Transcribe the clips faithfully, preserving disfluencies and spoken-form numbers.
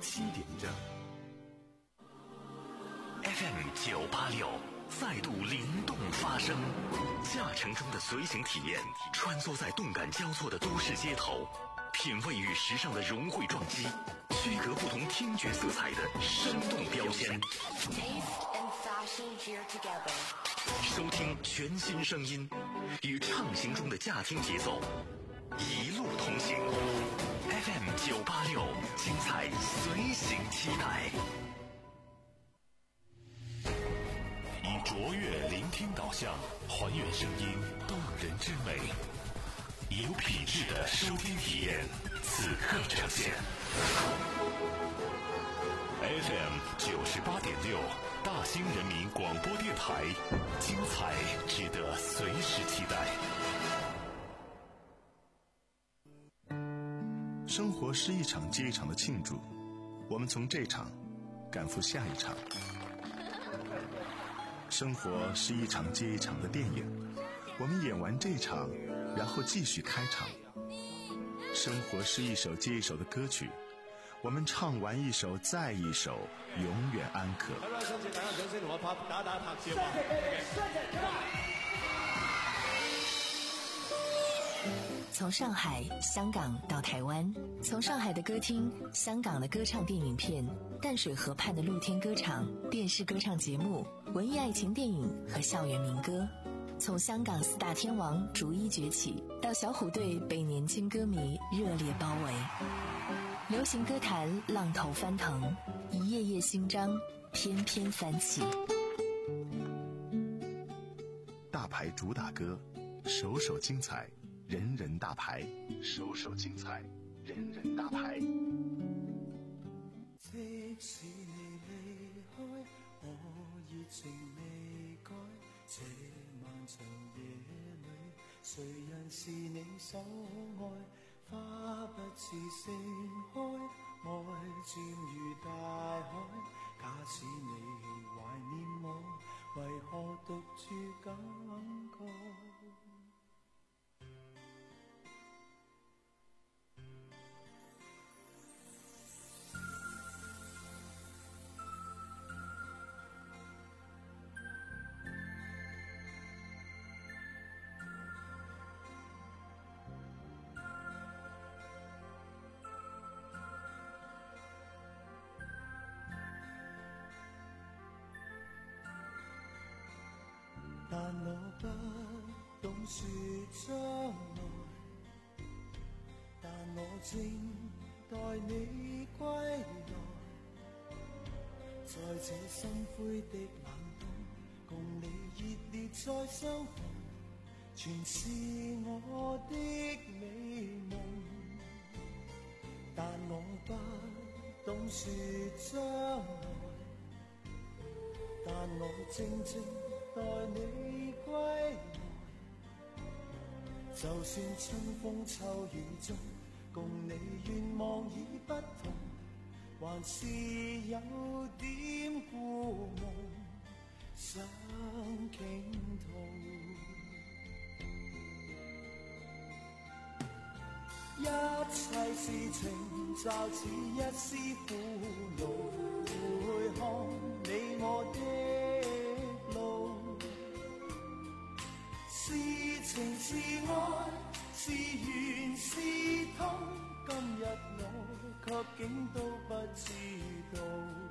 七点整。 F M 九八六再度灵动发声，驾乘中的随行体验，穿梭在动感交错的都市街头，品味与时尚的融汇撞击，区隔不同听觉色彩的生动标签。收听全新声音，与畅行中的驾听节奏，一路同行。F M 九八六，精彩随行期待。以卓越聆听导向，还原声音动人之美，有品质的收听体验，此刻呈现。F M 九十八点六，大兴人民广播电台，精彩值得随时期待。 生活是一场接一场的庆祝，我们从这场赶赴下一场。生活是一场接一场的电影，我们演完这场，然后继续开场。生活是一首接一首的歌曲，我们唱完一首再一首，永远安可。 好啦，想請大家掌聲同我拍打打拍照啊！ 從上海、香港到台灣，從上海的歌廳、香港的歌唱電影片、淡水河畔的露天歌場、電視歌唱節目、文藝愛情電影和校園民歌，從香港四大天王逐一崛起，到小虎隊被年輕歌迷熱烈包圍。流行歌壇浪頭翻騰，一頁頁新章翩翩翻起。 大牌主打歌，首首精彩，人人大牌，首首精彩，人人大牌。 即使你離開，我熱情未改，這漫長夜裏，誰人是你所愛？花不似盛開，愛漸如大海。假使你懷念我，為何獨處感慨？但我不懂說將來，但我正待你歸來，在這心灰的冷冬，共你熱烈再相逢，全是我的美夢。但我不懂說將來，但我正正待你歸來，就算春風秋雨中，共你願望已不同，還是有點故夢想傾吐。一切事情就似一絲苦惱，回看你我的路，是情是愛，是緣是痛，今日我卻竟都不知道。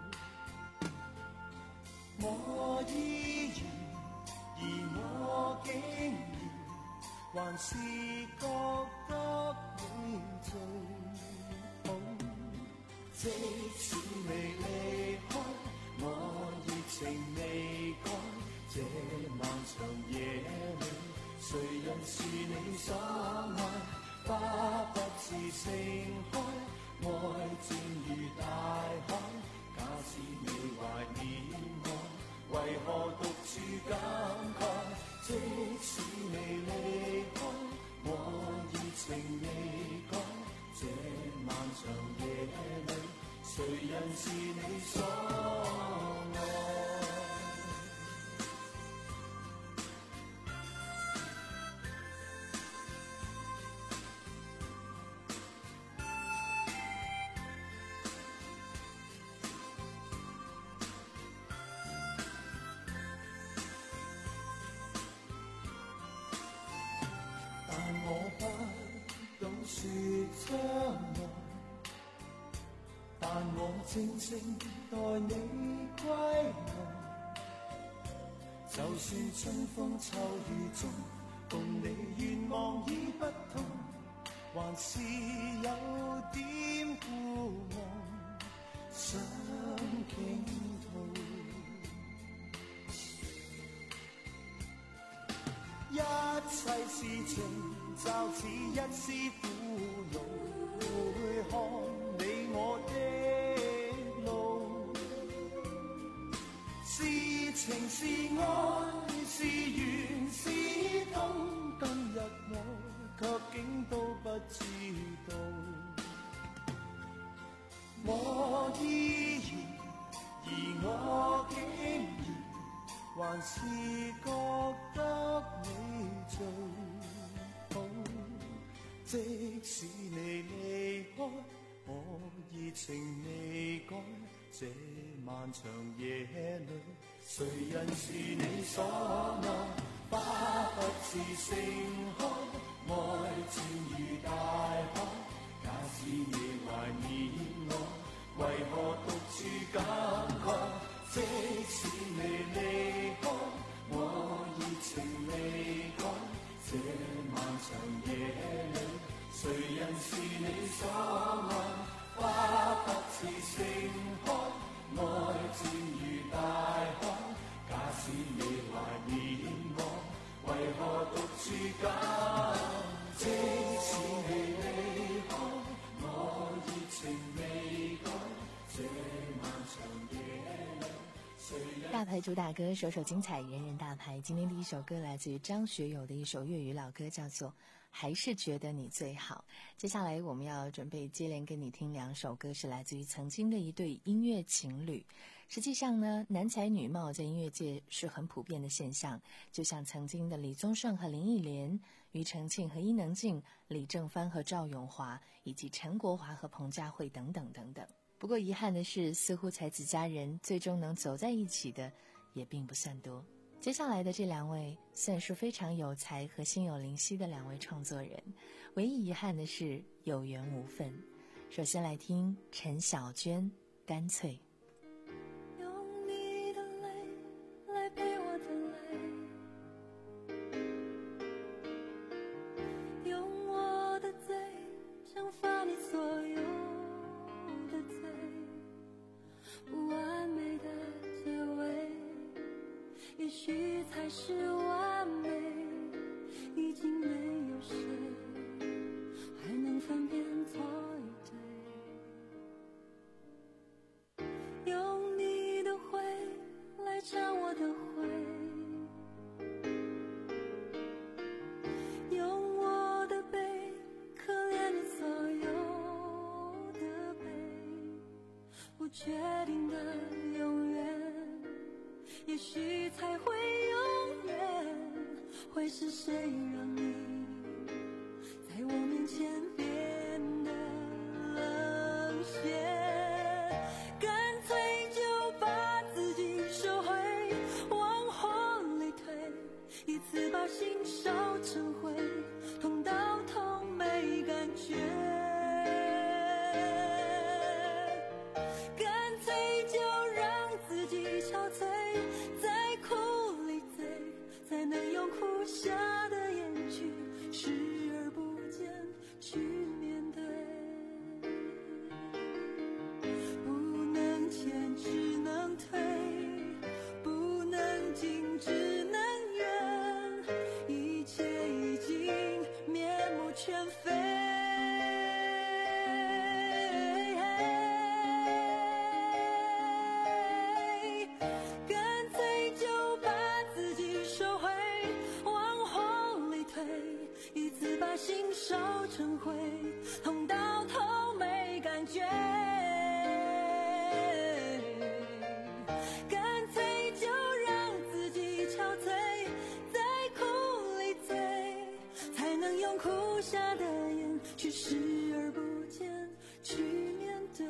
我依然，而我竟然還是覺得你最好。即使未離開，我熱情未改，這漫長夜裏，誰人是你所愛？花不似盛開，愛漸如大海。假使你懷念我，為何獨處感慨？即使未離開，我熱情未改，這漫長夜裏，誰人是你所愛？ 我靜靜待你歸來，就算春風秋雨中，共你願望已不同，還是有點孤望，想傾吐。一切事情就似一絲苦惱，會看你我的路，是情是愛是緣是痛，今日我卻竟都不知道。我依然，而我竟然還是覺得你最好，即使你離開，我熱情未改，這漫長夜裏，誰人是你所愛？花不似盛開，愛漸如大海，假使你懷念我，為何獨處感慨？即使你離開，我熱情未改，這漫長夜裏，誰人是你所愛？花不似盛開，愛漸如大海，假使你懷念我，為何獨處感？即使你離開，我熱情未改，這漫長夜裏。 大牌主打歌，首首精彩，人人大牌。今天第一首歌来自于张学友的一首粤语老歌，叫做《还是觉得你最好》。接下来我们要准备接连跟你听两首歌，是来自于曾经的一对音乐情侣。实际上呢，男才女貌在音乐界是很普遍的现象，就像曾经的李宗盛和林忆莲、庾澄庆和伊能静、李正帆和赵咏华，以及陈国华和彭佳慧等等等等。不过遗憾的是，似乎才子佳人最终能走在一起的也并不算多。接下来的这两位算是非常有才和心有灵犀的两位创作人，唯一遗憾的是有缘无分。首先来听陈小娟《干脆》。 用你的泪来陪我的泪，用我的嘴惩罚你所有的罪，不完美的结尾也许才是完美，已经没有谁还能分辨错与对，用你的灰来尝我的灰，用我的悲可怜你所有的悲，不确定的永远也许才会永远，会是谁让你在我面前变得冷血？干脆就把自己收回，往火里推，一次把心烧成灰，痛到痛没感觉。干脆就让自己憔悴，在苦里醉，才能用苦下的眼去视而不见，去面对。不能前只能退，不能进只能远，一切已经面目全非。把心烧成灰，痛到头没感觉。干脆就让自己憔悴，在苦里醉，才能用苦下的眼去视而不见，去面对。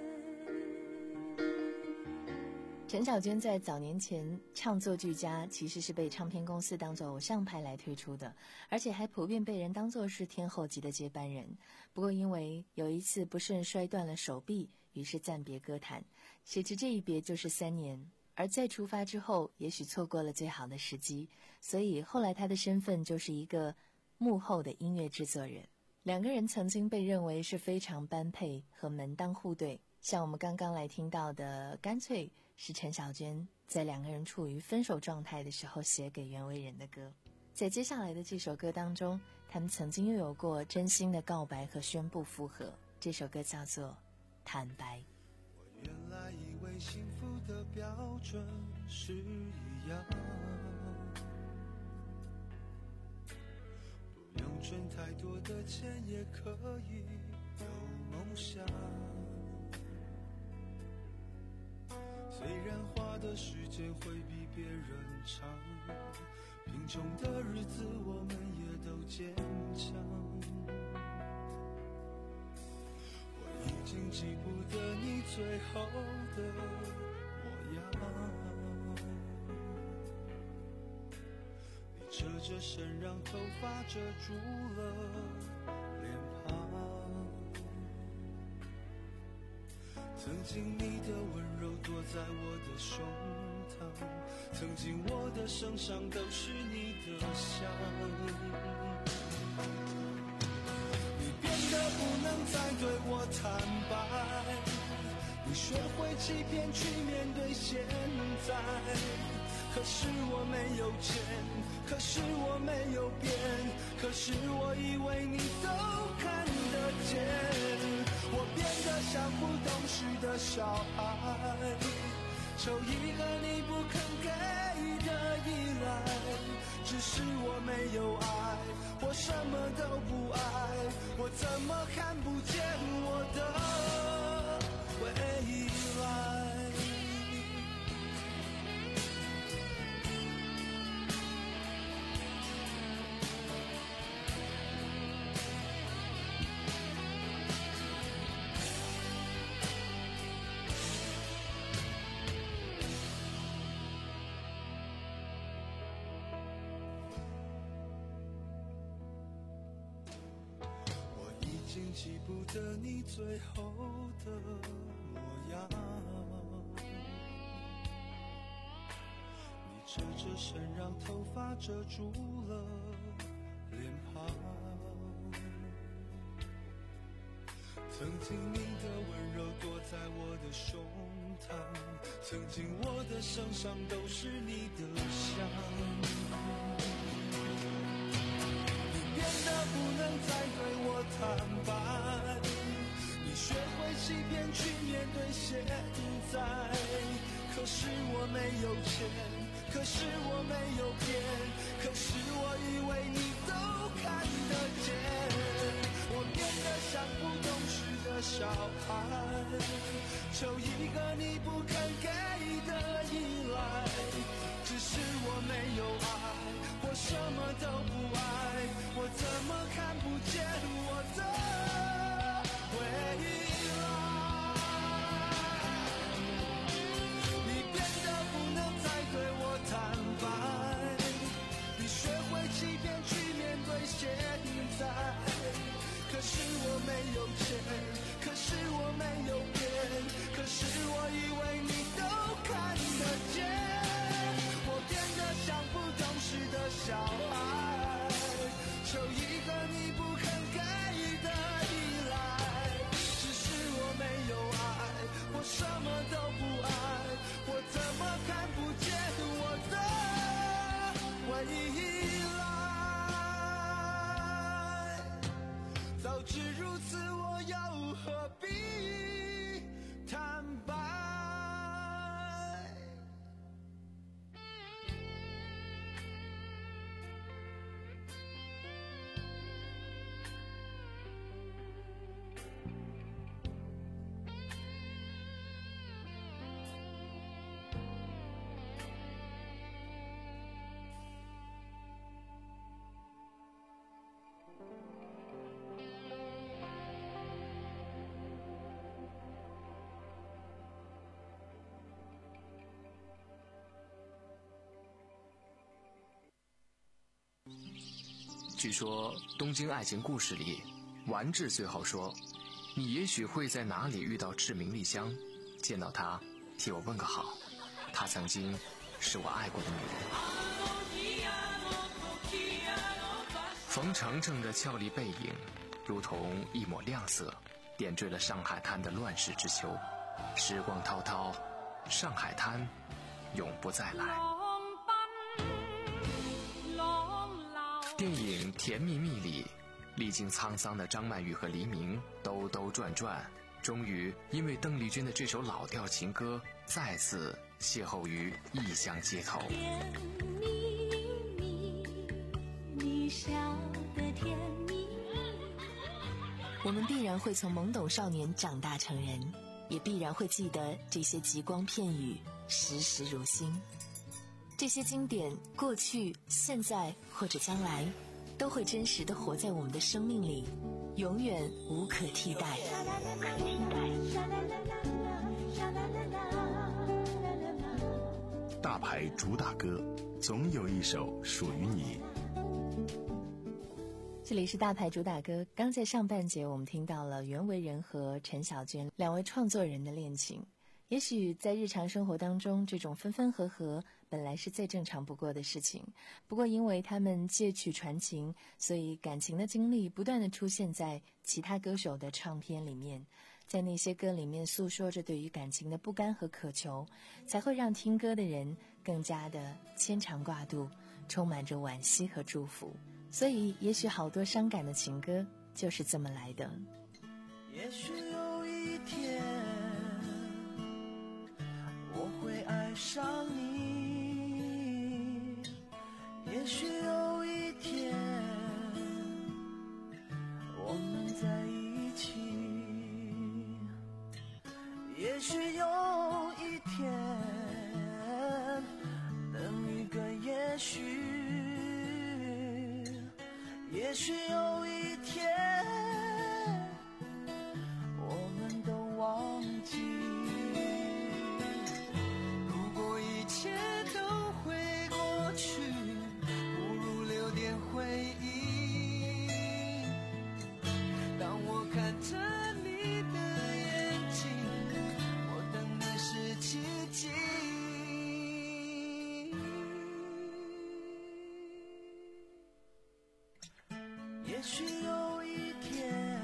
陈小娟在早年前唱作俱佳，其实是被唱片公司当作偶像派来推出的，而且还普遍被人当作是天后级的接班人。不过因为有一次不慎摔断了手臂， 于是暂别歌坛。谁知这一别就是三年，而再出发之后也许错过了最好的时机，所以后来他的身份就是一个幕后的音乐制作人。两个人曾经被认为是非常般配和门当户对，像我们刚刚来听到的干脆是陈小娟在两个人处于分手状态的时候写给袁惟仁的歌。在接下来的这首歌当中，他们曾经又有过真心的告白和宣布复合，这首歌叫做《坦白》。 我原来以为幸福的标准是一样，不用赚太多的钱也可以有梦想，虽然花的时间会比别人长，贫穷的日子我们也都坚强，我已经记不得你最后的模样，你侧着身让头发遮住了脸庞，曾经你的温柔躲在我的胸膛，曾经我的身上都是你的香，你变得不能再对我坦白，你学会欺骗去面对现在，可是我没有钱，可是我没有变，可是我以为你都看得见，我变得像不懂事的小孩，求一个你不肯给的依赖，只是我没有爱，我什么都不爱，我怎么看不见我的未来。已经记不得你最后的模样，你侧着身让头发遮住了脸庞，曾经你的温柔躲在我的胸膛，曾经我的身上都是你的香，不能再对我坦白，你学会欺骗去面对现在，可是我没有钱，可是我没有变，可是我以为你都看得见，我变得像不懂事的小孩，求一个你不肯给的依赖，只是我没有爱，我什么都不爱，我怎么看不见我的未来，你变得不能再对我坦白，你学会欺骗去面对现在，可是我没有钱，可是我没有变，可是我以为你都看得见，我变得像不懂事的小孩，求一个你不肯给的依赖，只是我没有爱，我什么都不爱，我怎么看不见我的未来，早知如此我又何必坦白。 据说《东京爱情故事》里，丸治最后说：“ 你也许会在哪里遇到志明丽香，见到她替我问个好，她曾经是我爱过的女人。冯程程的俏丽背影如同一抹亮色，点缀了上海滩的乱世之秋。时光滔滔，上海滩永不再来。电影《甜蜜蜜》里，历经沧桑的张曼玉和黎明兜兜转转，终于因为邓丽君的这首老调情歌，再次邂逅于异乡街头。 甜蜜蜜，你笑得甜蜜蜜。 我们必然会从懵懂少年长大成人，也必然会记得这些极光片语，时时如新。这些经典，过去、现在或者将来，都会真实地活在我们的生命里，永远无可替代。 大牌主打歌，总有一首属于你。 这里是大牌主打歌。刚在上半节我们听到了袁惟仁和陈小娟两位创作人的恋情。也许在日常生活当中，这种分分合合本来是再正常不过的事情，不过因为他们借曲传情，所以感情的经历不断地出现在其他歌手的唱片里面，在那些歌里面诉说着对于感情的不甘和渴求，才会让听歌的人更加的牵肠挂肚，充满着惋惜和祝福。所以也许好多伤感的情歌就是这么来的。 也许有一天我会爱上你，也许有一天我们在一起，也许有一天等一个也许，也许有一天我们都忘记，如果一切都会过去，不如留点回忆。当我看着你的眼睛，我等的是奇迹。也许有一天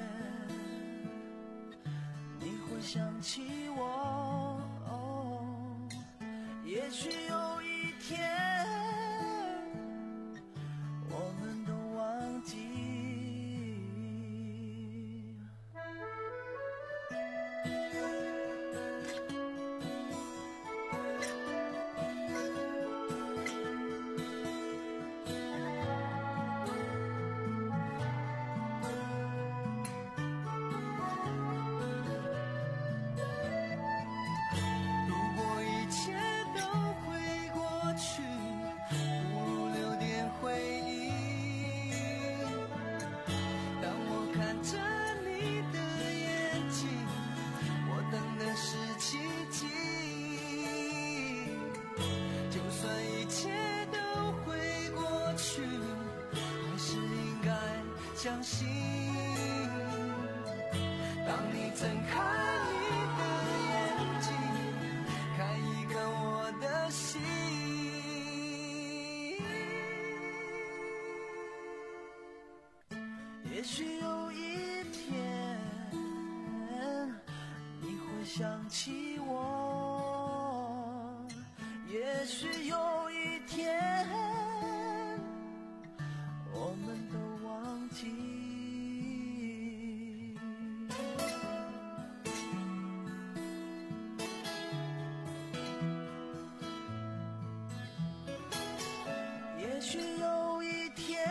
你会想起我，哦，也许有一天我们都忘记。相信，当你睁开你的眼睛，看一看我的心。也许有一天你会想起我，也许有一天我们都忘记。也许有一天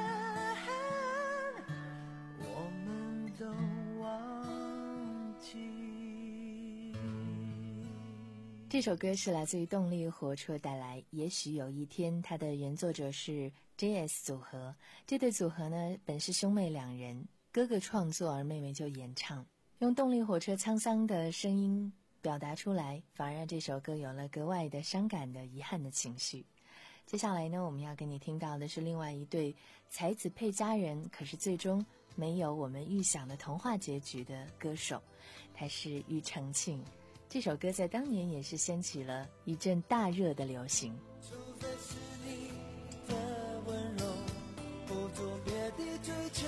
我们都忘记。 这首歌是来自于动力火车带来也许有一天，它的原作者是 J S 组合。这对组合呢，本是兄妹两人，哥哥创作而妹妹就演唱，用动力火车沧桑的声音表达出来，反而让这首歌有了格外的伤感的遗憾的情绪。接下来呢，我们要跟你听到的是另外一对才子配佳人，可是最终没有我们预想的童话结局的歌手，他是庾澄庆。这首歌在当年也是掀起了一阵大热的流行。 除非是你的温柔，不做别的追求，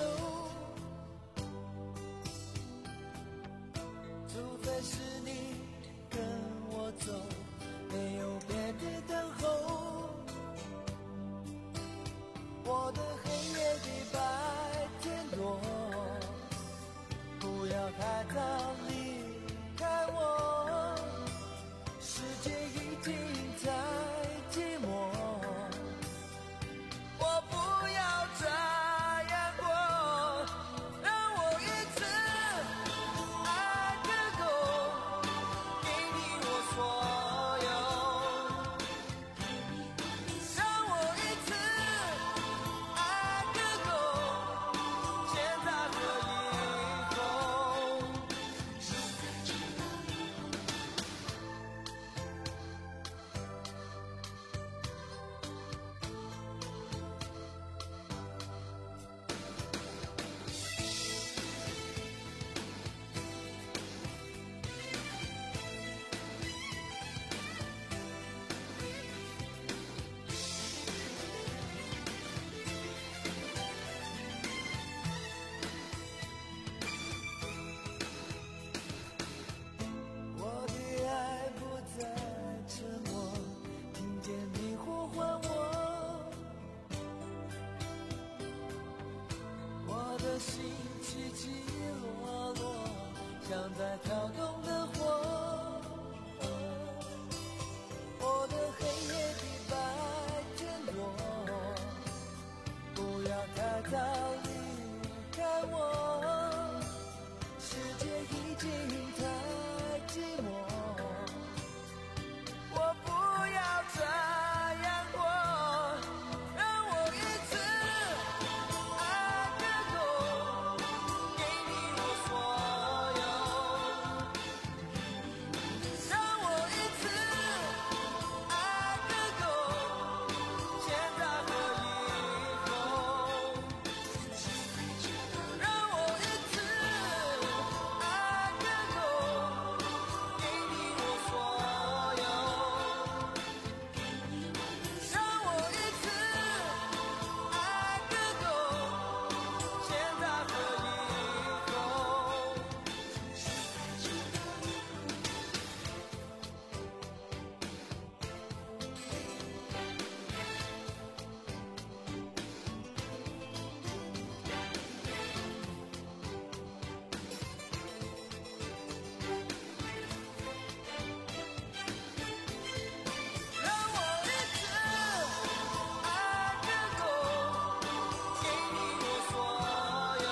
除非是你跟我走，没有别的等候，我的黑夜比白天多，不要太早离开我，世界已经太寂寞，我不要这样过，让我一次爱个够，给你我所有，让我一次爱个够，现在和以后。我的爱不再沉默，听见你呼唤我，我的心起起落落，像在跳动的火，我的黑夜比白天多，不要太早离开我，世界已经太寂寞，我不要这样过，让我一次爱个够，给你我所有，让我一次爱个够，现在和以后，让我一次爱个够，给你我所有，让我一次爱个够，现在和以后。让我一次爱个够，给你我所有，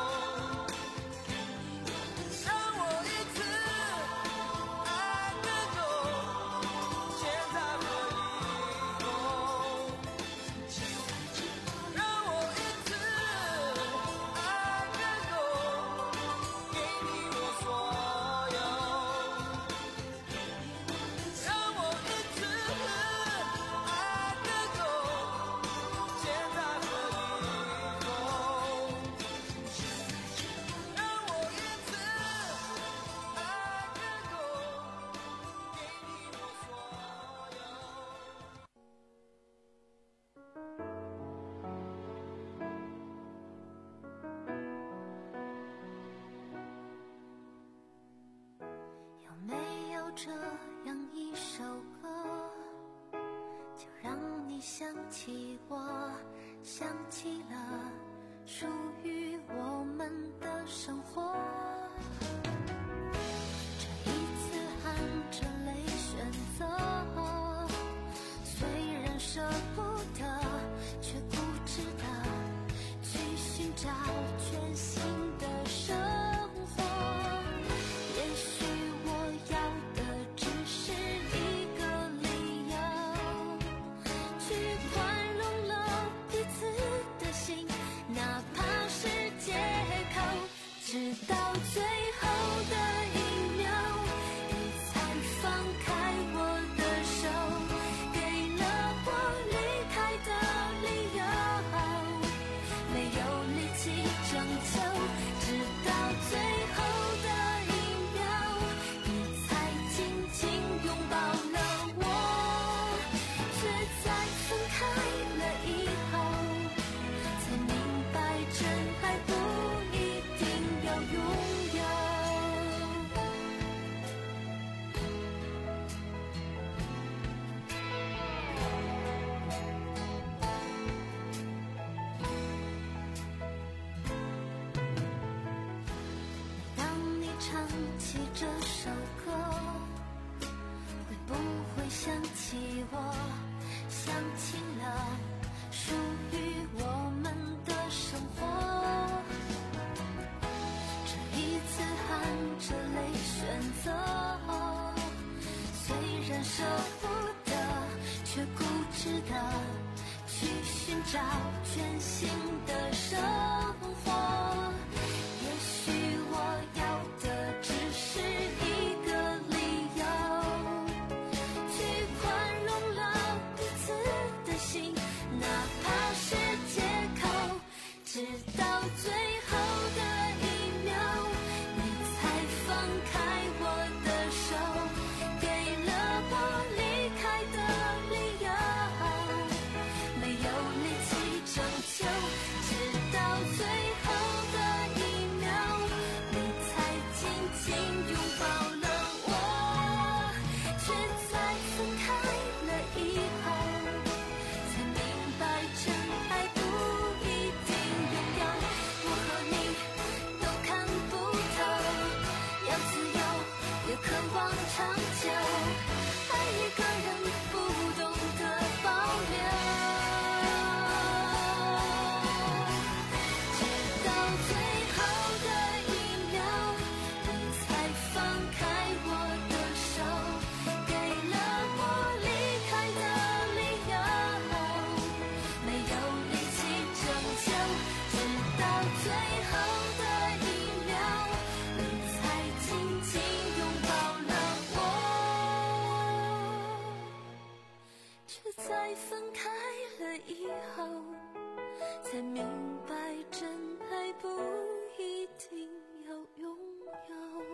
让我一次爱个够，现在和以后，让我一次爱个够，给你我所有，让我一次爱个够，现在和以后，让我一次爱个够，给你我所有。 有没有这样一首歌，就让你想起我，想起了属于我们的生活。这一次含着泪选择，虽然舍不得，却固执的去寻找全新的生活。也许我要的只是一个理由，去宽容了彼此的心，哪怕是借口，直到最后。 起我想起了属于我们的生活，这一次含着泪选择，虽然舍不得，却固执的去寻找全新的生活。也许我要的只是一个理由，去宽容了彼此的心，哪怕是借口，直到最后的一秒，你才放开我的手，给了我离开的理由，没有力气拯救，直到最后的一秒，你才紧紧拥抱了我，却在分开了以后，才明白真爱不一定拥有，我和你都看不透，要自由也渴望长久，爱一个人不懂得保留，直到最后的一秒，你才放开我的手，给了我离开的理由，没有力气拯救，直到最后的一秒，你才紧紧拥抱了我，却在分开了以后，才明白真爱不一定要拥有。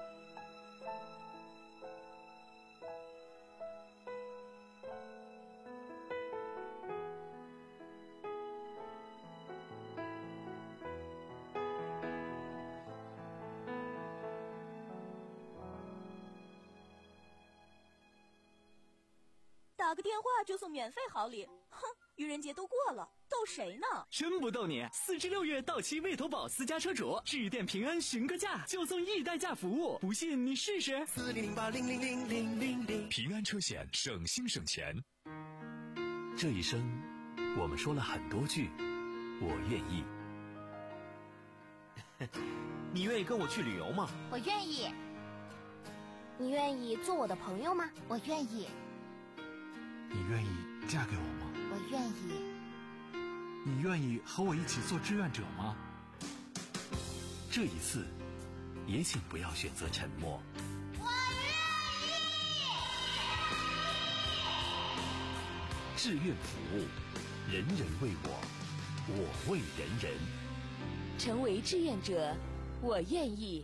打个电话就送免费好礼，哼！愚人节都过了，逗谁呢？ 真不逗你，四至六月到期魏投保私家车主，致电平安询个价，就送一代驾服务，不信你试试。 四零零八零零零零零零， 平安车险，省心省钱。这一生，我们说了很多句“我愿意”。 你愿意跟我去旅游吗？ 我愿意。你愿意做我的朋友吗？我愿意。 你愿意嫁给我吗？ 我愿意。 你愿意和我一起做志愿者吗？ 这一次，也请不要选择沉默。 我愿意。 志愿服务，人人为我，我为人人。 成为志愿者，我愿意。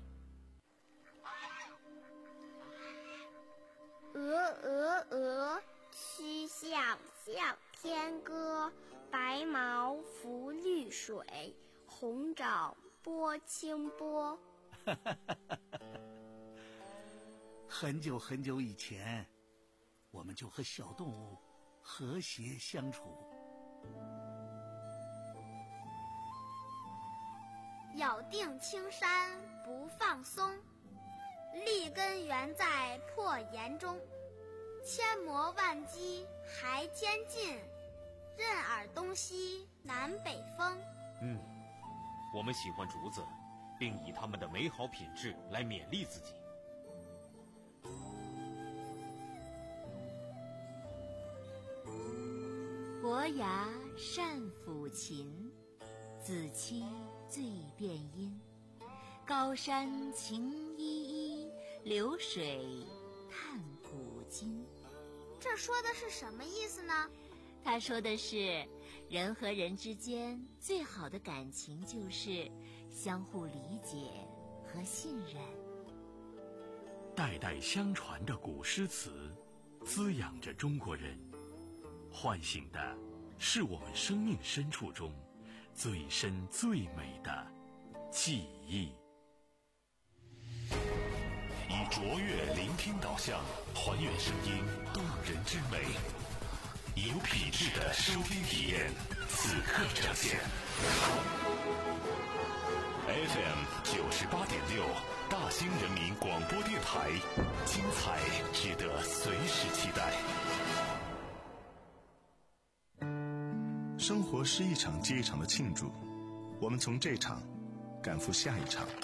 鹅鹅鹅，曲项向天歌。白毛浮绿水，红掌拨清波。 很久很久以前，我们就和小动物和谐相处。 咬定青山不放松，立根原在破岩中。千磨万击还坚劲，任尔东西南北风。 嗯，我们喜欢竹子，并以它们的美好品质来勉励自己。 伯牙善抚琴，子期最辨音。高山晴依依，流水叹古今。 这说的是什么意思呢？ 他说的是，人和人之间最好的感情就是相互理解和信任。 代代相传的古诗词，滋养着中国人，唤醒的是我们生命深处中最深最美的记忆。以卓越聆听导向，还原声音动人之美，有品质的收听体验。 此刻呈现。F M 九十八点六，大兴人民广播电台，精彩值得随时期待。 生活是一场接一场的庆祝，我们从这场赶赴下一场。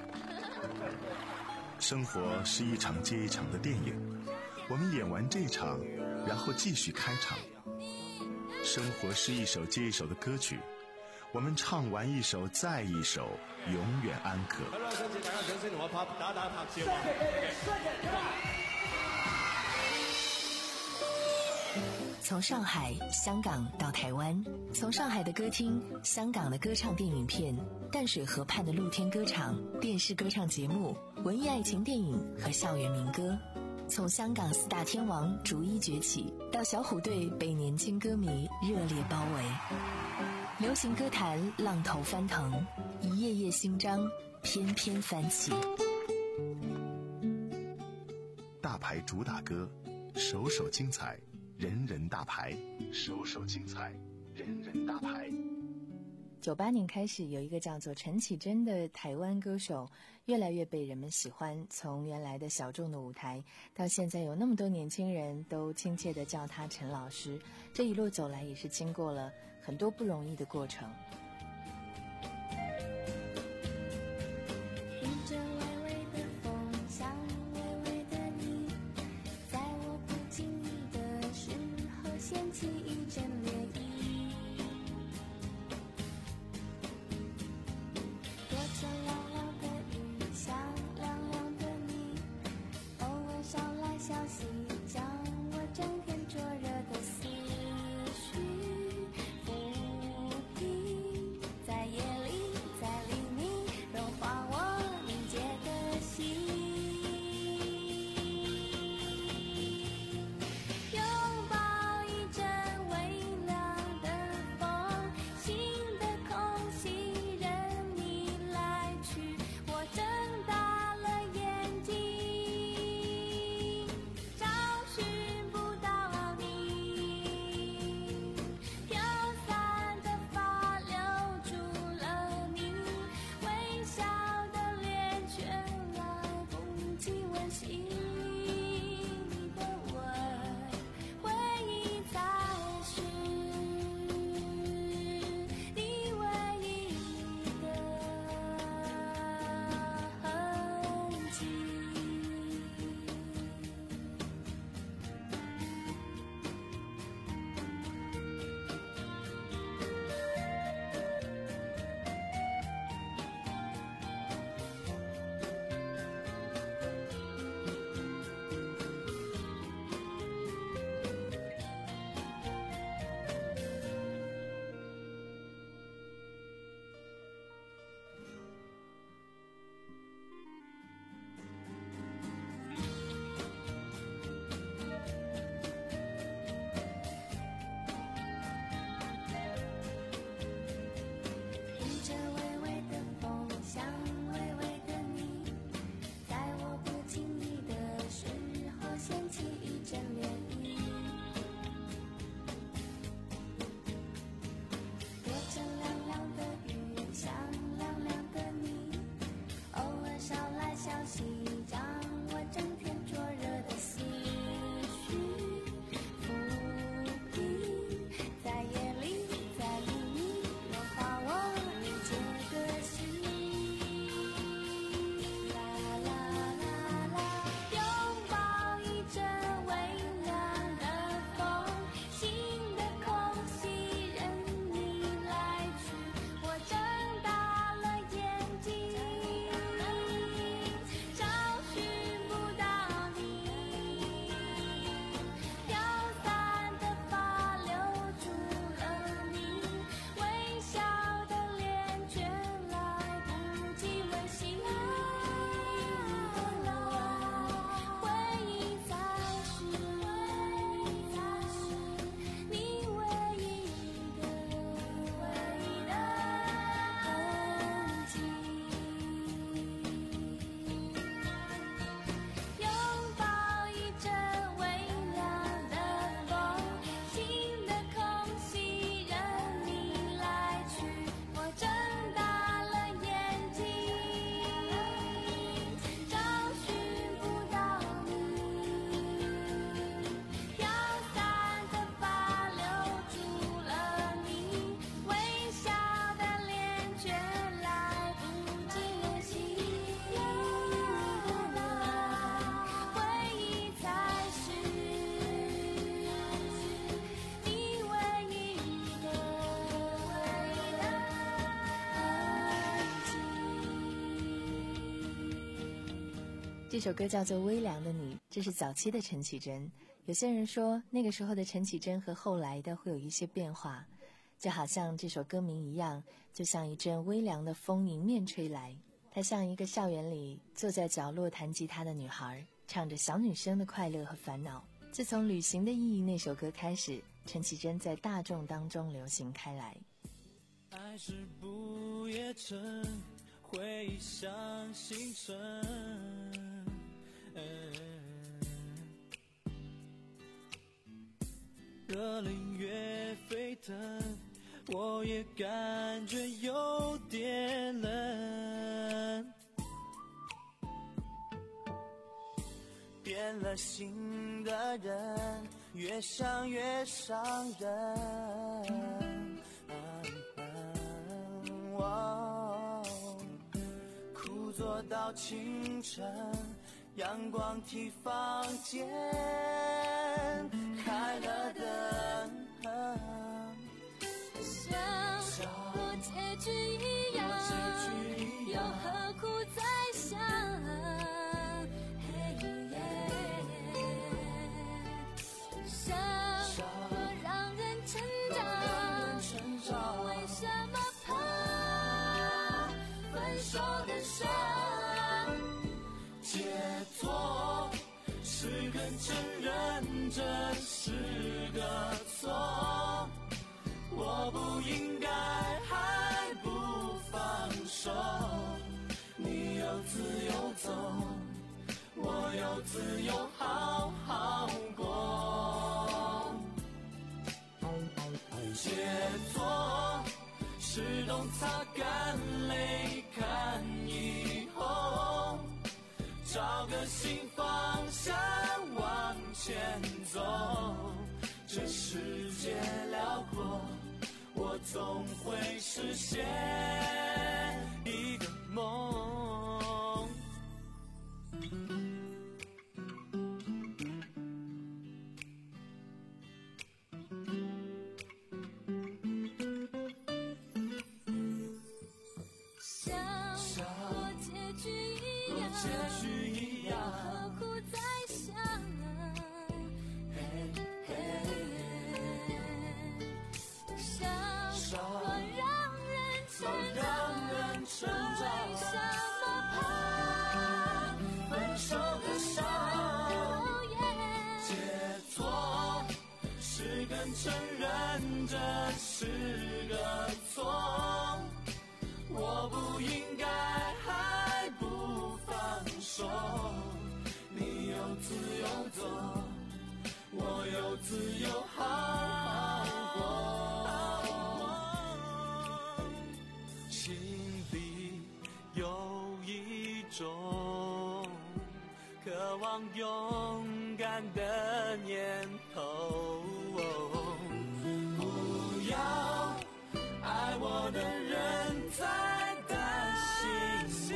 生活是一场接一场的电影，我们演完这场，然后继续开场。生活是一首接一首的歌曲，我们唱完一首再一首，永远安可。 从上海、香港到台湾，从上海的歌厅、香港的歌唱电影片、淡水河畔的露天歌场、电视歌唱节目、文艺爱情电影和校园民歌，从香港四大天王逐一崛起，到小虎队被年轻歌迷热烈包围。流行歌坛浪头翻腾，一页页新章翩翩翻起。 大牌主打歌，首首精彩，人人大牌，首首精彩，人人大牌。 九八年开始，有一个叫做陈绮贞的台湾歌手越来越被人们喜欢，从原来的小众的舞台，到现在有那么多年轻人都亲切地叫他陈老师，这一路走来也是经过了很多不容易的过程。 这首歌叫做《微凉的你》，这是早期的陈绮贞。有些人说，那个时候的陈绮贞和后来的会有一些变化，就好像这首歌名一样，就像一阵微凉的风迎面吹来。她像一个校园里坐在角落弹吉他的女孩，唱着小女生的快乐和烦恼。自从《旅行的意义》那首歌开始，陈绮贞在大众当中流行开来。 爱是不夜城，回忆像星辰，热恋越沸腾，我也感觉有点冷。变了心的人，越想越伤人。哦，苦坐到清晨，阳光替房间开了灯， 像和结局一样，又何苦再想？想和让人成长，为什么怕分手的伤？ 解脱是更承认这是个错，我不应该还不放手，你有自由走，我有自由好好过。解脱是懂擦干泪看以后，找个新方向往前走，这世界辽阔，我总会实现一个梦。 像和结局一样， 结局一样， 何苦再想？想和让人成长，为什么怕分手的伤？ 解脱是更承认这是个错，我不应该还不放手，你有自由走，我有自由好好过。心里有一种渴望勇敢的念头，不要爱我的人再担心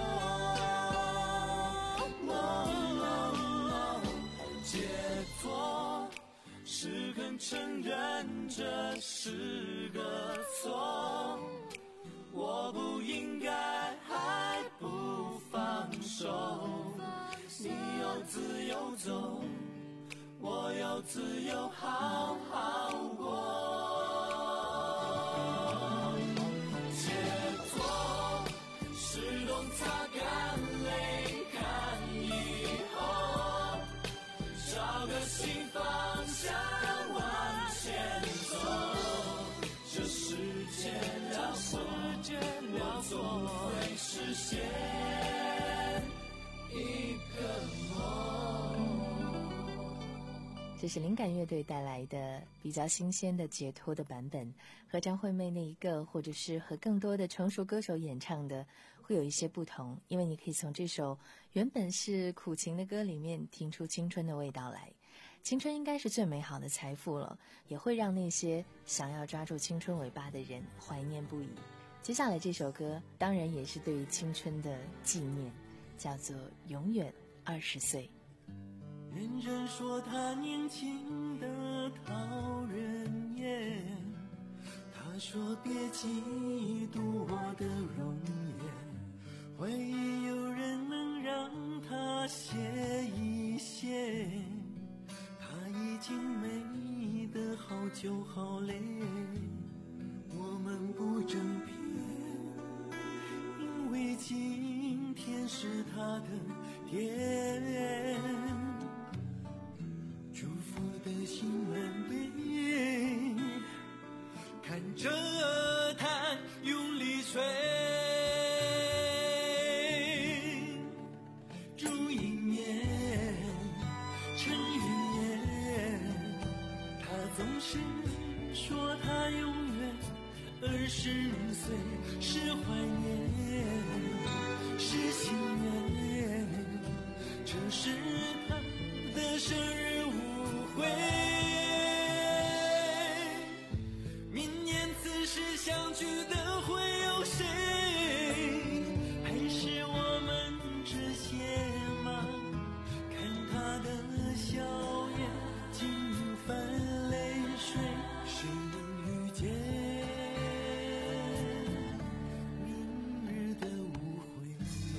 我，解脱是更承认这是个错，我不应该还不放手，你有自由走，我有自由好好过。擦干泪看以后，找个新方向往前走，这世界辽阔，我总会实现一个梦。 这是灵感乐队带来的比较新鲜的解脱的版本，和张惠妹那一个或者是和更多的成熟歌手演唱的会有一些不同，因为你可以从这首原本是苦情的歌里面听出青春的味道来。青春应该是最美好的财富了，也会让那些想要抓住青春尾巴的人怀念不已。接下来这首歌当然也是对于青春的纪念，叫做永远二十岁。 人人说他年轻的讨人厌，他说别嫉妒我的容颜，回忆有人能让他发写一写，他已经美得好久好累。我们不争辩，因为今天是他的天。祝福的心满杯，看着他用力吹。祝一年成一年，他总是说他永远二十岁，是怀念，是心愿，这是他的生日舞会。明年此时相聚的会有谁？还是我们只写吗？看他的笑颜尽泛泪水，谁能遇见明日的无悔？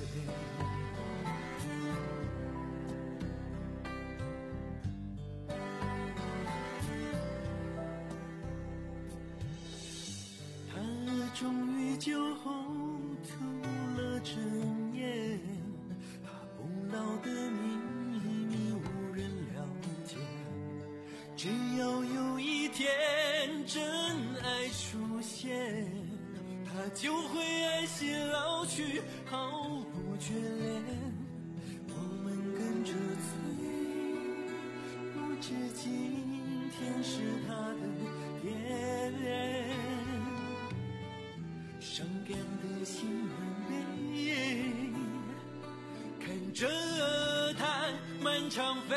他终于酒后吐了真言，他不老的秘密无人了解。只要有一天真爱出现，他就会爱惜老去，毫不眷恋。我们跟着醉，不知今天是他的天。伤感的心很悲，看着他漫长飞。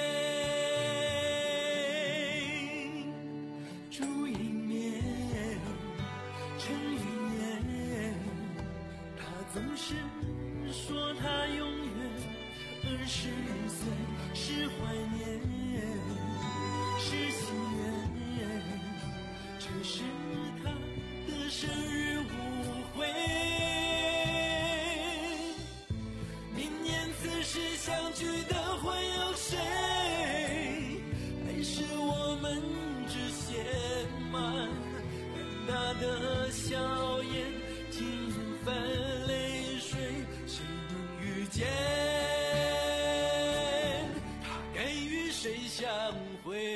祝一年成一年，他总是说他永远二十岁，是怀念，是心愿，这是他的生日舞会。明年此时相聚的会有谁？还是我们只嫌慢？看他的笑颜尽泛泪水，谁能遇见他该与谁相会？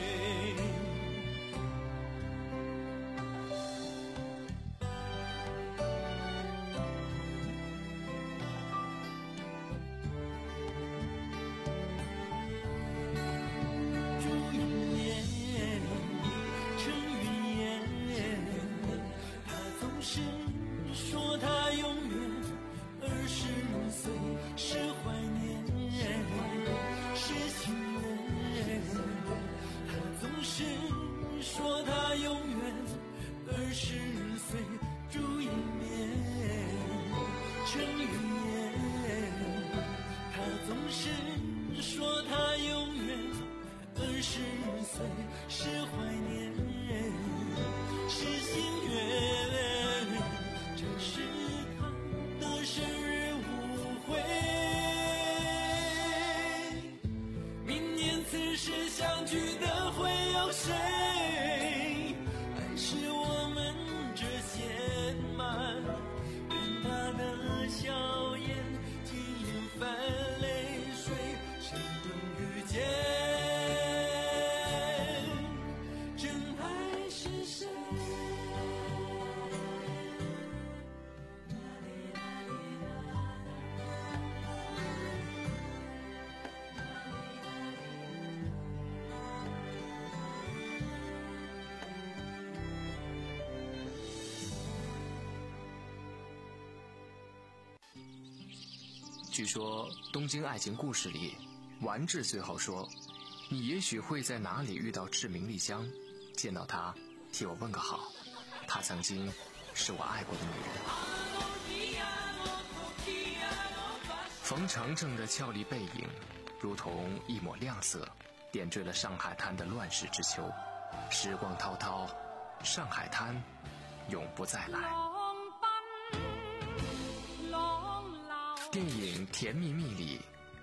据说《东京爱情故事》里，丸治最后说：“你也许会在哪里遇到志明丽香，见到她，替我问个好。她曾经是我爱过的女人。”冯程程的俏丽背影，如同一抹亮色，点缀了上海滩的乱世之秋。时光滔滔，上海滩永不再来。电影《甜蜜蜜》里，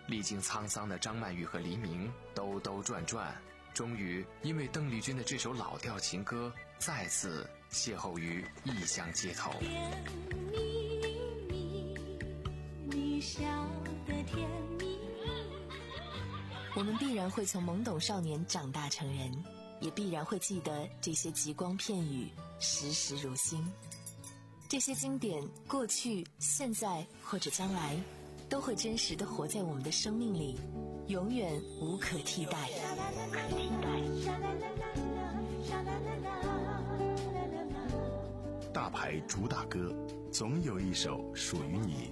历经沧桑的张曼玉和黎明兜兜转转，终于因为邓丽君的这首老调情歌再次邂逅于异乡街头。 甜蜜蜜，你笑得甜蜜。 我们必然会从懵懂少年长大成人，也必然会记得这些极光片语，时时如新。这些经典，过去、现在或者将来，都会真实地活在我们的生命里，永远无可替代。可替代。 大牌主打歌，总有一首属于你。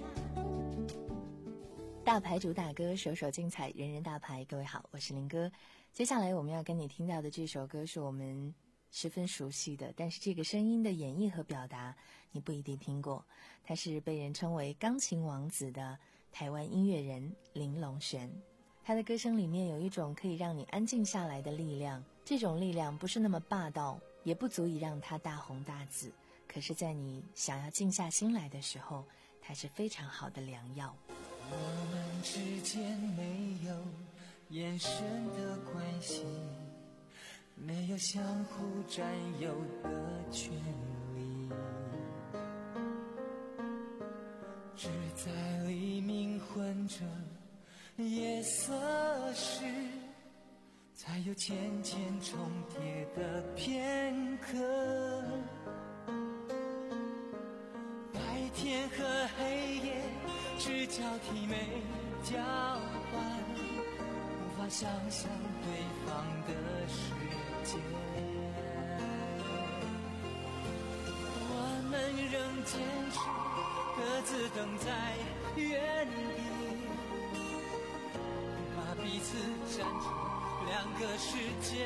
大牌主打歌，首首精彩，人人大牌。各位好，我是林哥。接下来我们要跟你听到的这首歌是我们十分熟悉的，但是这个声音的演绎和表达你不一定听过。他是被人称为钢琴王子的台湾音乐人林隆璇。他的歌声里面有一种可以让你安静下来的力量，这种力量不是那么霸道，也不足以让他大红大紫，可是在你想要静下心来的时候，它是非常好的良药。 我们之间没有眼神的关系，没有相互占有的权利，只在黎明混着夜色时，才有渐渐重叠的片刻。白天和黑夜是交替没交换，无法想象对方的世界。我们仍坚持各自等在原地，把彼此站成两个世界。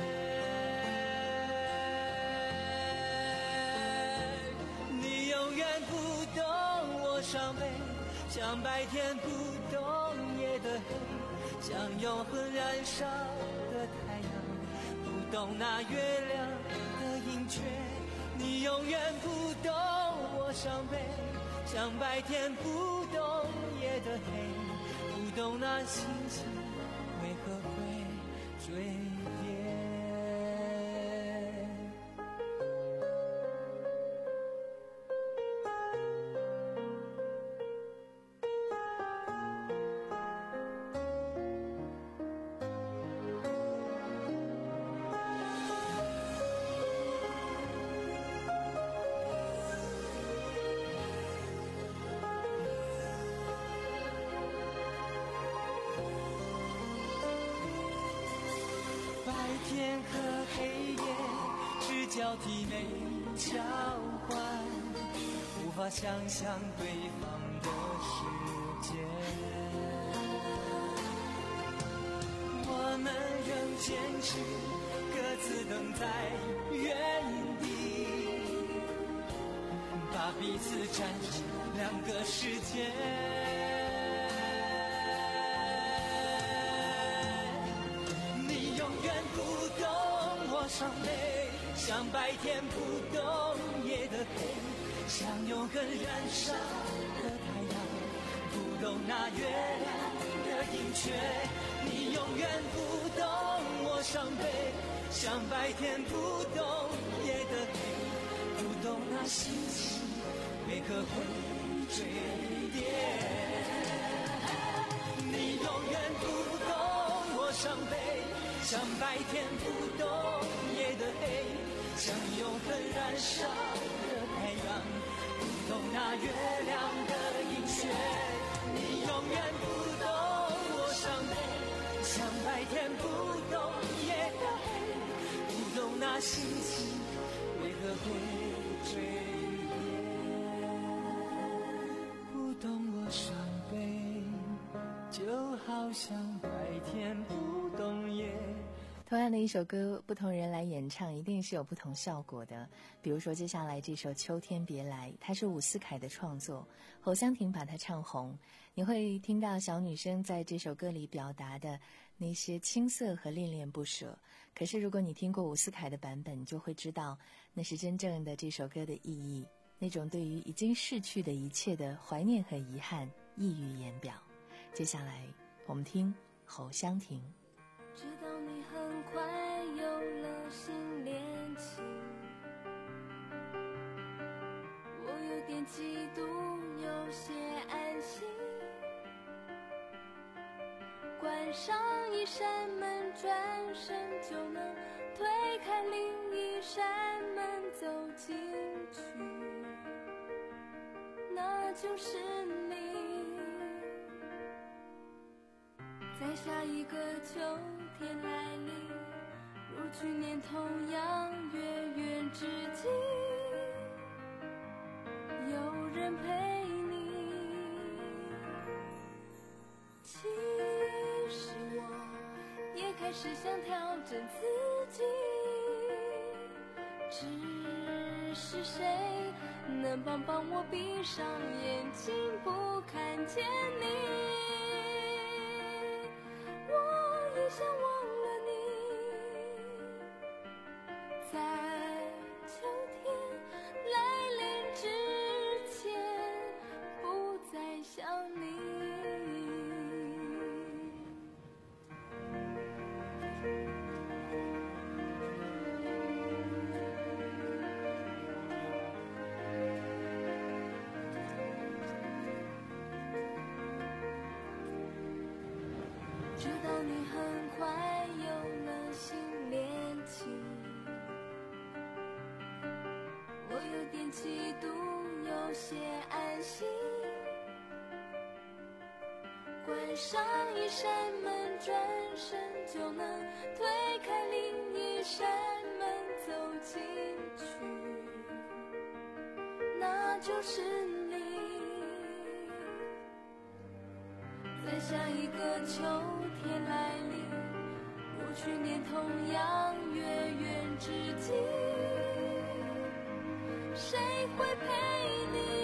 你永远不懂我伤悲，像白天不懂夜的黑，像永恒燃烧的太阳，不懂那月亮的盈缺。你永远不懂我伤悲，像白天不懂夜的黑，不懂那星星为何会坠跌。天和黑夜是交替没交换，无法想象对方的世界。我们仍坚持各自等在原地，把彼此站成两个世界。伤悲，像白天不懂夜的黑，像永恒燃烧的太阳，不懂那月亮的盈缺。你永远不懂我伤悲，像白天不懂夜的黑，不懂那星星为何会坠跌。你永远不懂我伤悲，像白天不懂夜的黑，像永恒燃烧的太阳，不懂那月亮的盈缺。你永远不懂我伤悲，像白天不懂夜的黑，不懂那星星为何会坠跌。不懂我伤悲，就好像白天不懂夜。 同样的一首歌，不同人来演唱一定是有不同效果的。比如说接下来这首《秋天别来》，它是伍思凯的创作，侯湘婷把它唱红。你会听到小女生在这首歌里表达的那些青涩和恋恋不舍，可是如果你听过伍思凯的版本，你就会知道那是真正的这首歌的意义，那种对于已经逝去的一切的怀念和遗憾溢于言表。接下来我们听侯湘婷。 知道你很快有了新恋情，我有点嫉妒，有些安心。关上一扇门，转身就能推开另一扇门，走进去，那就是你。在下一个秋天来临，如去年同样月圆之际，有人陪你。其实我也开始想调整自己，只是谁能帮帮我闭上眼睛不看见你。我也想忘了你，在秋天来临之前不再想你。知道你很快有了新恋情，我有点嫉妒，有些安心。关上一扇门，转身就能推开另一扇门，走进去，那就是你。在下一个秋天来临，如去年同样月圆之际，谁会陪你？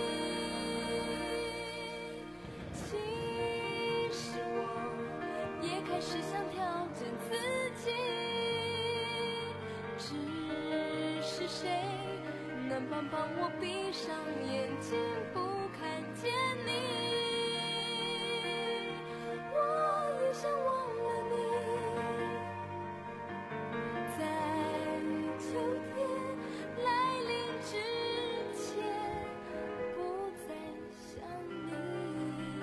其实我也开始想调整自己，只是谁能帮帮我闭上眼睛不看见你。我也想忘了你，在秋天来临之前不再想你。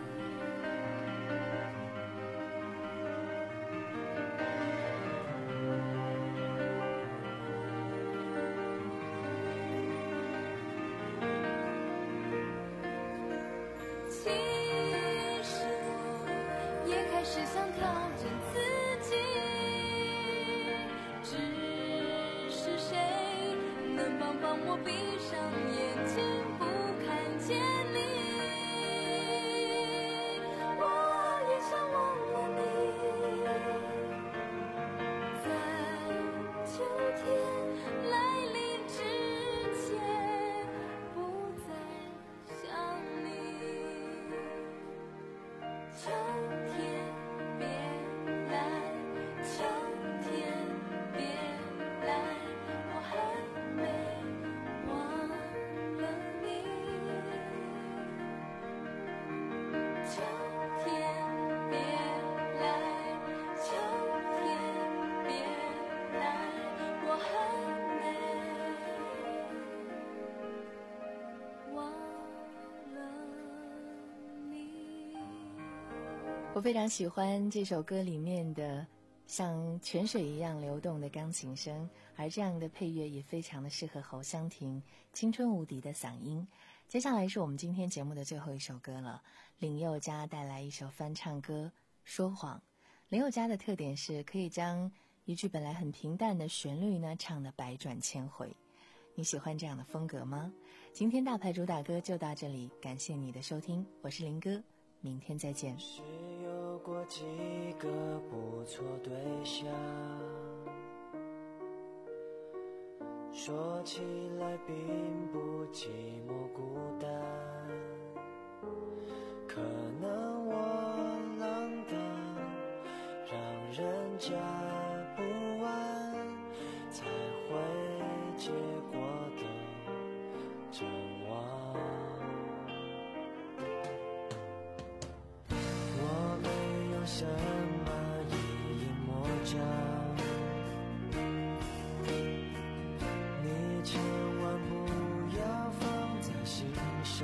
其实我也开始想调整自己，只是谁能帮帮我闭上眼睛不看见你。我也想忘了你，在秋天来临之前不再想你。秋天别来，秋天别来，我还没忘了你。秋天别来，秋天别来，我还没忘了你。 我非常喜欢这首歌里面的像泉水一样流动的钢琴声，而这样的配乐也非常的适合侯湘婷青春无敌的嗓音。接下来是我们今天节目的最后一首歌了，林宥嘉带来一首翻唱歌《说谎》。林宥嘉的特点是可以将一句本来很平淡的旋律呢唱得百转千回。你喜欢这样的风格吗？今天大牌主打歌就到这里，感谢你的收听，我是林哥，明天再见。 是有过几个不错对象，说起来并不寂寞孤单，可能我浪荡，让人家不安，才会结果的真忘。我没有什么一眼莫照，你千万不要放在心上，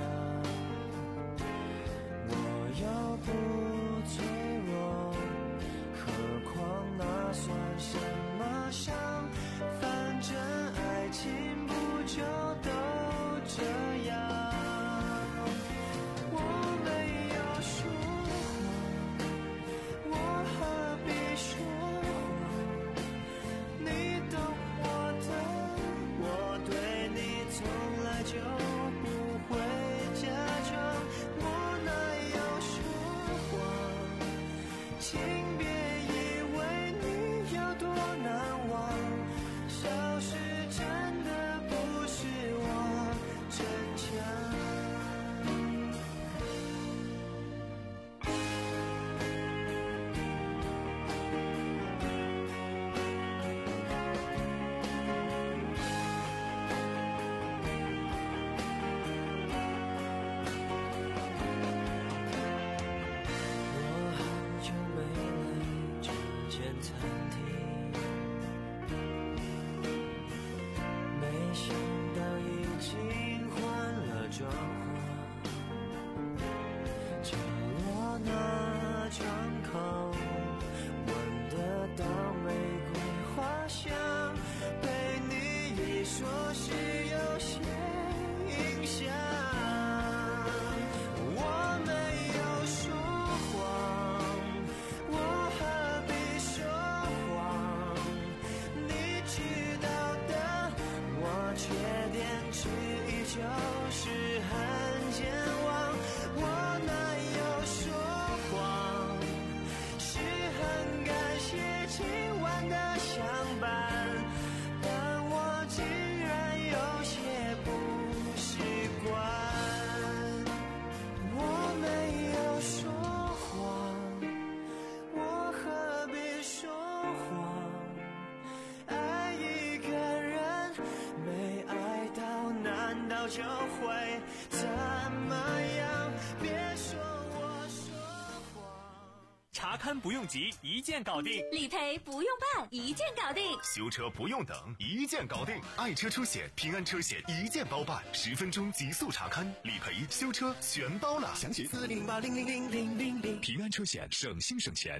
我又不脆弱，何况那算什么伤，反正爱情不就都这样。就会怎么样？别说我说谎。 查看不用急，一键搞定； 理赔不用办，一键搞定； 修车不用等，一键搞定。爱车车险、平安车险一键包办，十分钟极速查看、理赔、修车全包了。详情四零八零零零零零零。平安车险，省心省钱。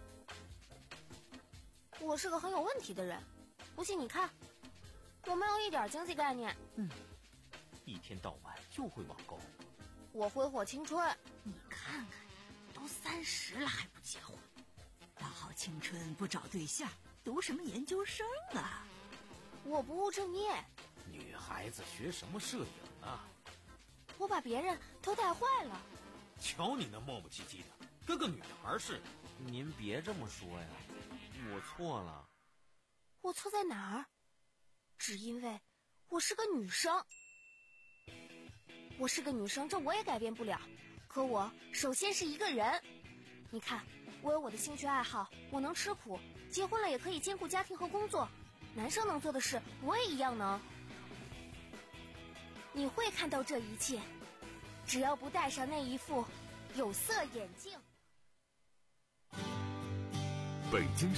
我是个很有问题的人，不信你看，我没有一点经济概念。 嗯。一天到晚就会网购， 我挥霍青春。 你看看，都三十了还不结婚，大好青春不找对象，读什么研究生啊？ 我不务正业。 女孩子学什么摄影啊？ 我把别人都带坏了。 瞧你那磨磨唧唧的，跟个女孩似的。您别这么说呀，我错了。 我错在哪儿？只因为我是个女生。我是个女生，这我也改变不了。可我首先是一个人。你看，我有我的兴趣爱好，我能吃苦，结婚了也可以兼顾家庭和工作。男生能做的事，我也一样能。你会看到这一切，只要不戴上那一副有色眼镜。 北京